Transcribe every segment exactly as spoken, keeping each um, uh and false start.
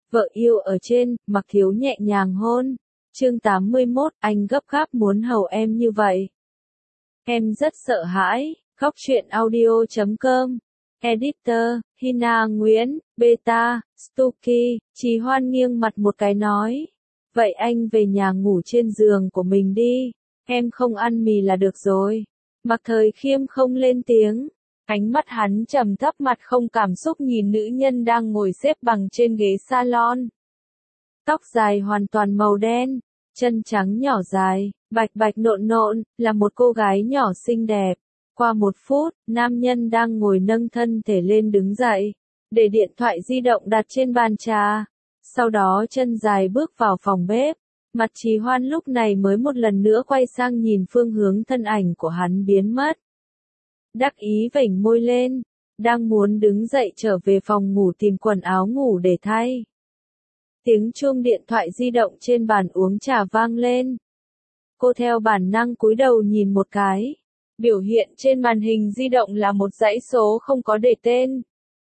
Vợ yêu ở trên, Mặc Thiếu nhẹ nhàng hôn. Chương tám mươi mốt, anh gấp gáp muốn hầu em như vậy. Em rất sợ hãi. Khóc chuyện audio chấm com. Editor, Hina Nguyễn, Beta, Stuky. Trì Hoan nghiêng mặt một cái nói. Vậy anh về nhà ngủ trên giường của mình đi. Em không ăn mì là được rồi. Mặc Thời Khiêm không lên tiếng. Ánh mắt hắn trầm thấp, mặt không cảm xúc nhìn nữ nhân đang ngồi xếp bằng trên ghế salon. Tóc dài hoàn toàn màu đen, chân trắng nhỏ dài, bạch bạch nộn nộn, là một cô gái nhỏ xinh đẹp. Qua một phút, nam nhân đang ngồi nâng thân thể lên đứng dậy, để điện thoại di động đặt trên bàn trà. Sau đó chân dài bước vào phòng bếp. Mặt Trì Hoan lúc này mới một lần nữa quay sang nhìn phương hướng thân ảnh của hắn biến mất. Đắc ý vểnh môi lên, đang muốn đứng dậy trở về phòng ngủ tìm quần áo ngủ để thay. Tiếng chuông điện thoại di động trên bàn uống trà vang lên. Cô theo bản năng cúi đầu nhìn một cái. Biểu hiện trên màn hình di động là một dãy số không có để tên.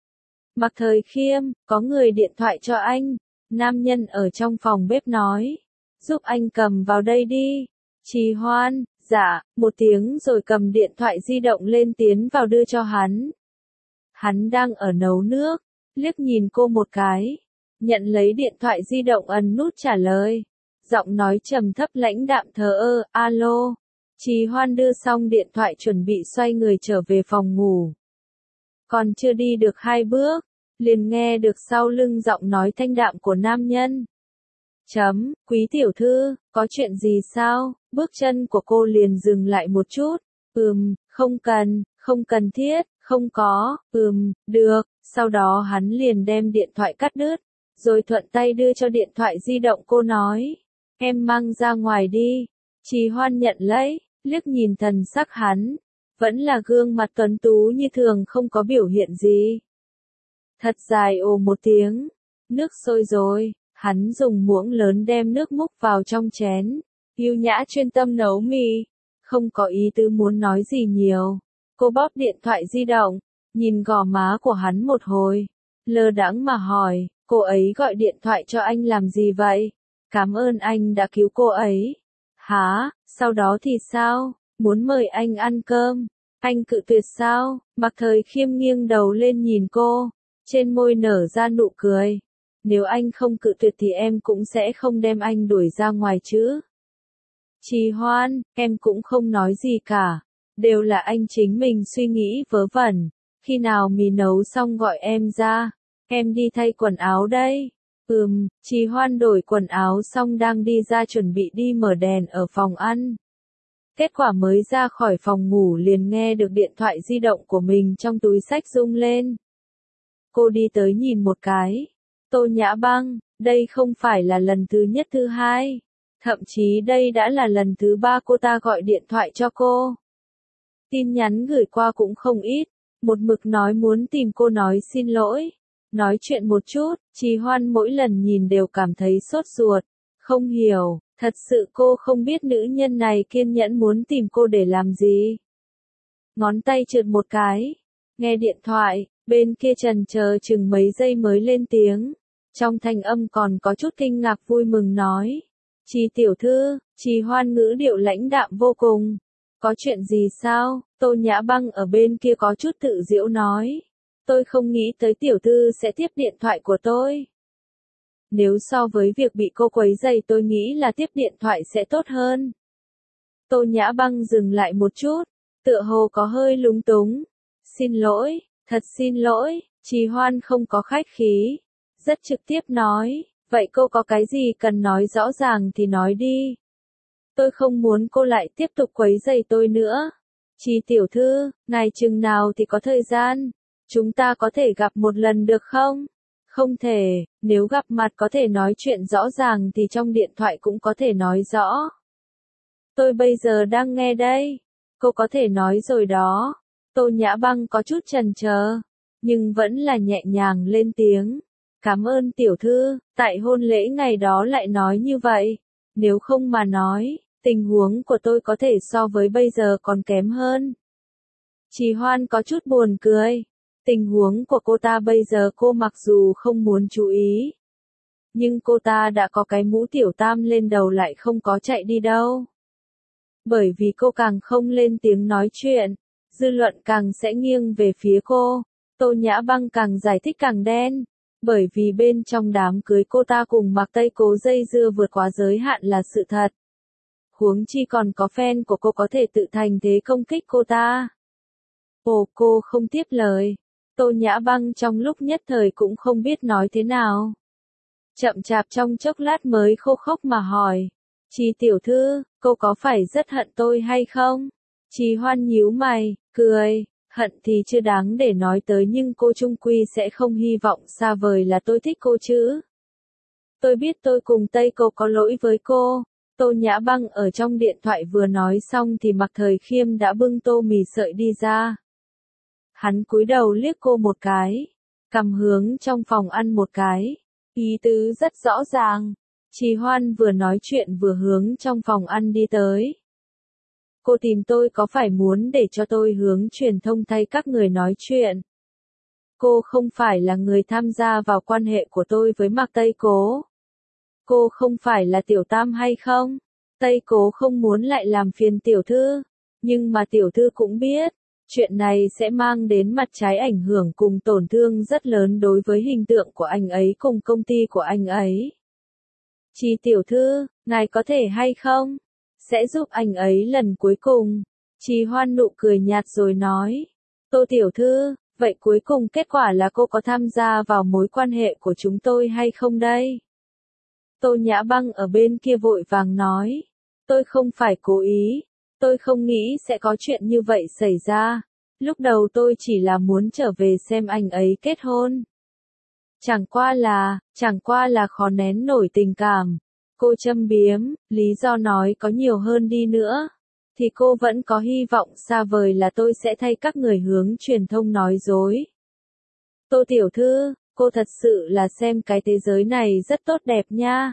Mặc Thời Khiêm, có người điện thoại cho anh. Nam nhân ở trong phòng bếp nói. Giúp anh cầm vào đây đi. Trì Hoan, dạ, một tiếng rồi cầm điện thoại di động lên tiến vào đưa cho hắn. Hắn đang ở nấu nước, liếc nhìn cô một cái. Nhận lấy điện thoại di động ấn nút trả lời. Giọng nói trầm thấp lãnh đạm thờ ơ, alo. Trì Hoan đưa xong điện thoại chuẩn bị xoay người trở về phòng ngủ. Còn chưa đi được hai bước, liền nghe được sau lưng giọng nói thanh đạm của nam nhân. Chấm, quý tiểu thư, có chuyện gì sao? Bước chân của cô liền dừng lại một chút. Ừm, không cần, không cần thiết, không có, ừm, được. Sau đó hắn liền đem điện thoại cắt đứt, rồi thuận tay đưa cho điện thoại di động cô nói. Em mang ra ngoài đi. Trì Hoan nhận lấy, liếc nhìn thần sắc hắn. Vẫn là gương mặt tuấn tú như thường, không có biểu hiện gì. Thật dài ồ một tiếng. Nước sôi rồi. Hắn dùng muỗng lớn đem nước múc vào trong chén. Yêu nhã chuyên tâm nấu mì. Không có ý tứ muốn nói gì nhiều. Cô bóp điện thoại di động. Nhìn gò má của hắn một hồi. Lơ đãng mà hỏi. Cô ấy gọi điện thoại cho anh làm gì vậy? Cảm ơn anh đã cứu cô ấy. Hả? Sau đó thì sao? Muốn mời anh ăn cơm. Anh cự tuyệt sao? Mặc Thời Khiêm nghiêng đầu lên nhìn cô. Trên môi nở ra nụ cười. Nếu anh không cự tuyệt thì em cũng sẽ không đem anh đuổi ra ngoài chứ. Trì Hoan, em cũng không nói gì cả. Đều là anh chính mình suy nghĩ vớ vẩn. Khi nào mì nấu xong gọi em ra. Em đi thay quần áo đây. Ừm, Trì Hoan đổi quần áo xong đang đi ra chuẩn bị đi mở đèn ở phòng ăn. Kết quả mới ra khỏi phòng ngủ liền nghe được điện thoại di động của mình trong túi xách rung lên. Cô đi tới nhìn một cái. Tô Nhã Băng, đây không phải là lần thứ nhất thứ hai. Thậm chí đây đã là lần thứ ba cô ta gọi điện thoại cho cô. Tin nhắn gửi qua cũng không ít. Một mực nói muốn tìm cô nói xin lỗi. Nói chuyện một chút, Trì Hoan mỗi lần nhìn đều cảm thấy sốt ruột. Không hiểu, thật sự cô không biết nữ nhân này kiên nhẫn muốn tìm cô để làm gì. Ngón tay trượt một cái. Nghe điện thoại, bên kia trần chờ chừng mấy giây mới lên tiếng. Trong thanh âm còn có chút kinh ngạc vui mừng nói. Trì tiểu thư, Trì Hoan ngữ điệu lãnh đạm vô cùng. Có chuyện gì sao? Tô Nhã Băng ở bên kia có chút tự giễu nói. Tôi không nghĩ tới tiểu thư sẽ tiếp điện thoại của tôi. Nếu so với việc bị cô quấy rầy tôi nghĩ là tiếp điện thoại sẽ tốt hơn. Tô Nhã Băng dừng lại một chút, tựa hồ có hơi lúng túng. Xin lỗi, thật xin lỗi, Trì Hoan không có khách khí. Rất trực tiếp nói, vậy cô có cái gì cần nói rõ ràng thì nói đi. Tôi không muốn cô lại tiếp tục quấy rầy tôi nữa. Trì tiểu thư, ngài chừng nào thì có thời gian. Chúng ta có thể gặp một lần được không? Không thể, nếu gặp mặt có thể nói chuyện rõ ràng thì trong điện thoại cũng có thể nói rõ. Tôi bây giờ đang nghe đây. Cô có thể nói rồi đó. Tô Nhã Băng có chút chần chờ, nhưng vẫn là nhẹ nhàng lên tiếng. Cảm ơn tiểu thư, tại hôn lễ ngày đó lại nói như vậy. Nếu không mà nói, tình huống của tôi có thể so với bây giờ còn kém hơn. Trì Hoan có chút buồn cười. Tình huống của cô ta bây giờ cô mặc dù không muốn chú ý. Nhưng cô ta đã có cái mũ tiểu tam lên đầu lại không có chạy đi đâu. Bởi vì cô càng không lên tiếng nói chuyện, dư luận càng sẽ nghiêng về phía cô. Tô Nhã Băng càng giải thích càng đen. Bởi vì bên trong đám cưới cô ta cùng Mạc Tây Cố dây dưa vượt quá giới hạn là sự thật. Huống chi còn có fan của cô có thể tự thành thế công kích cô ta. Ồ, cô không tiếp lời. Tô Nhã Băng trong lúc nhất thời cũng không biết nói thế nào. Chậm chạp trong chốc lát mới khô khốc mà hỏi. Chị tiểu thư, cô có phải rất hận tôi hay không? Chị Hoan nhíu mày, cười. Hận thì chưa đáng để nói tới nhưng cô chung quy sẽ không hy vọng xa vời là tôi thích cô chứ. Tôi biết tôi cùng Tây Cô có lỗi với cô. Tô Nhã Băng ở trong điện thoại vừa nói xong thì Mạc Thời Khiêm đã bưng tô mì sợi đi ra. Hắn cúi đầu liếc cô một cái, cầm hướng trong phòng ăn một cái. Ý tứ rất rõ ràng. Chị Hoan vừa nói chuyện vừa hướng trong phòng ăn đi tới. Cô tìm tôi có phải muốn để cho tôi hướng truyền thông thay các người nói chuyện? Cô không phải là người tham gia vào quan hệ của tôi với Mạc Tây Cố. Cô không phải là tiểu tam hay không? Tây Cố không muốn lại làm phiền tiểu thư. Nhưng mà tiểu thư cũng biết, chuyện này sẽ mang đến mặt trái ảnh hưởng cùng tổn thương rất lớn đối với hình tượng của anh ấy cùng công ty của anh ấy. Chị tiểu thư, ngài có thể hay không? Sẽ giúp anh ấy lần cuối cùng. Chị Hoan nụ cười nhạt rồi nói. Tô tiểu thư, vậy cuối cùng kết quả là cô có tham gia vào mối quan hệ của chúng tôi hay không đây? Tô Nhã Băng ở bên kia vội vàng nói. Tôi không phải cố ý. Tôi không nghĩ sẽ có chuyện như vậy xảy ra. Lúc đầu tôi chỉ là muốn trở về xem anh ấy kết hôn. Chẳng qua là, chẳng qua là khó nén nổi tình cảm. Cô châm biếm, lý do nói có nhiều hơn đi nữa. Thì cô vẫn có hy vọng xa vời là tôi sẽ thay các người hướng truyền thông nói dối. Tô tiểu thư, cô thật sự là xem cái thế giới này rất tốt đẹp nha.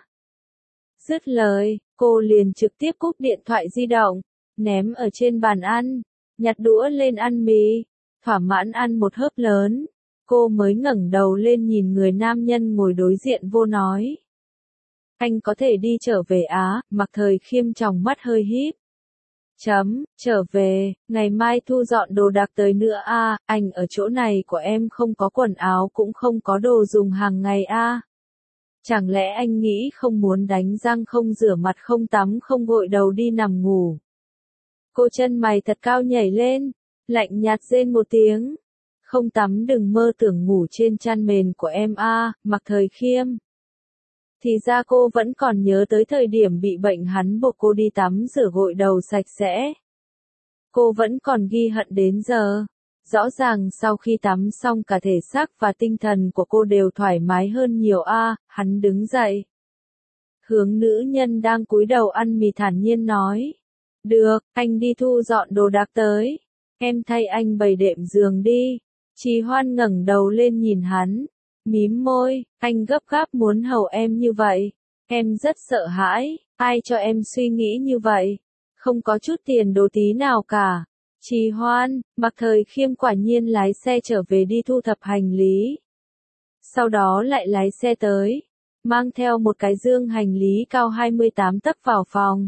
Dứt lời, cô liền trực tiếp cúp điện thoại di động, ném ở trên bàn ăn, nhặt đũa lên ăn mì, thỏa mãn ăn một hớp lớn. Cô mới ngẩng đầu lên nhìn người nam nhân ngồi đối diện vô nói. Anh có thể đi trở về Á, Mạc Thời Khiêm tròng mắt hơi híp. Chấm, trở về, ngày mai thu dọn đồ đạc tới nữa a, à, anh ở chỗ này của em không có quần áo cũng không có đồ dùng hàng ngày a. À. Chẳng lẽ anh nghĩ không muốn đánh răng không rửa mặt không tắm không gội đầu đi nằm ngủ. Cô chân mày thật cao nhảy lên, lạnh nhạt rên một tiếng. Không tắm đừng mơ tưởng ngủ trên chăn mền của em a, à, Mạc Thời Khiêm. Thì ra cô vẫn còn nhớ tới thời điểm bị bệnh hắn buộc cô đi tắm rửa gội đầu sạch sẽ. Cô vẫn còn ghi hận đến giờ. Rõ ràng sau khi tắm xong cả thể xác và tinh thần của cô đều thoải mái hơn nhiều a, à, hắn đứng dậy. Hướng nữ nhân đang cúi đầu ăn mì thản nhiên nói. Được, anh đi thu dọn đồ đạc tới. Em thay anh bày đệm giường đi. Chị Hoan ngẩng đầu lên nhìn hắn. Mím môi, anh gấp gáp muốn hầu em như vậy. Em rất sợ hãi, ai cho em suy nghĩ như vậy. Không có chút tiền đồ tí nào cả. Chị Hoan, Mạc Thời Khiêm quả nhiên lái xe trở về đi thu thập hành lý. Sau đó lại lái xe tới, mang theo một cái dương hành lý cao hai mươi tám tấc vào phòng.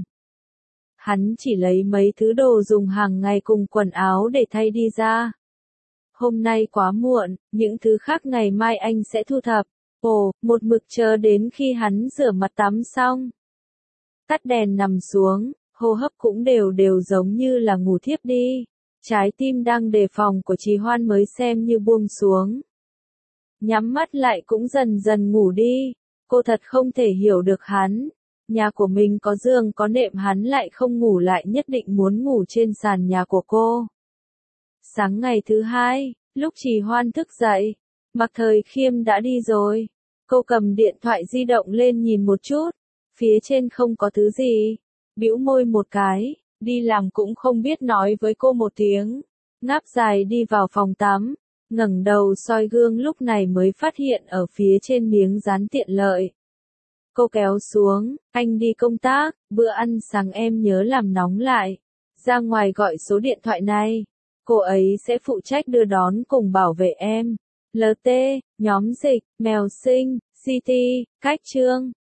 Hắn chỉ lấy mấy thứ đồ dùng hàng ngày cùng quần áo để thay đi ra. Hôm nay quá muộn, những thứ khác ngày mai anh sẽ thu thập. Ồ, một mực chờ đến khi hắn rửa mặt tắm xong. Tắt đèn nằm xuống, hô hấp cũng đều đều giống như là ngủ thiếp đi. Trái tim đang đề phòng của Trì Hoan mới xem như buông xuống. Nhắm mắt lại cũng dần dần ngủ đi. Cô thật không thể hiểu được hắn. Nhà của mình có giường có nệm hắn lại không ngủ lại nhất định muốn ngủ trên sàn nhà của cô. Sáng ngày thứ hai, lúc Trì Hoan thức dậy, Mạc Thời Khiêm đã đi rồi. Cô cầm điện thoại di động lên nhìn một chút, phía trên không có thứ gì, bĩu môi một cái, đi làm cũng không biết nói với cô một tiếng, ngáp dài đi vào phòng tắm, ngẩng đầu soi gương lúc này mới phát hiện ở phía trên miếng dán tiện lợi. Cô kéo xuống, anh đi công tác, bữa ăn sáng em nhớ làm nóng lại, ra ngoài gọi số điện thoại này. Cô ấy sẽ phụ trách đưa đón cùng bảo vệ em. lờ tê, nhóm dịch, mèo sinh, City, cách chương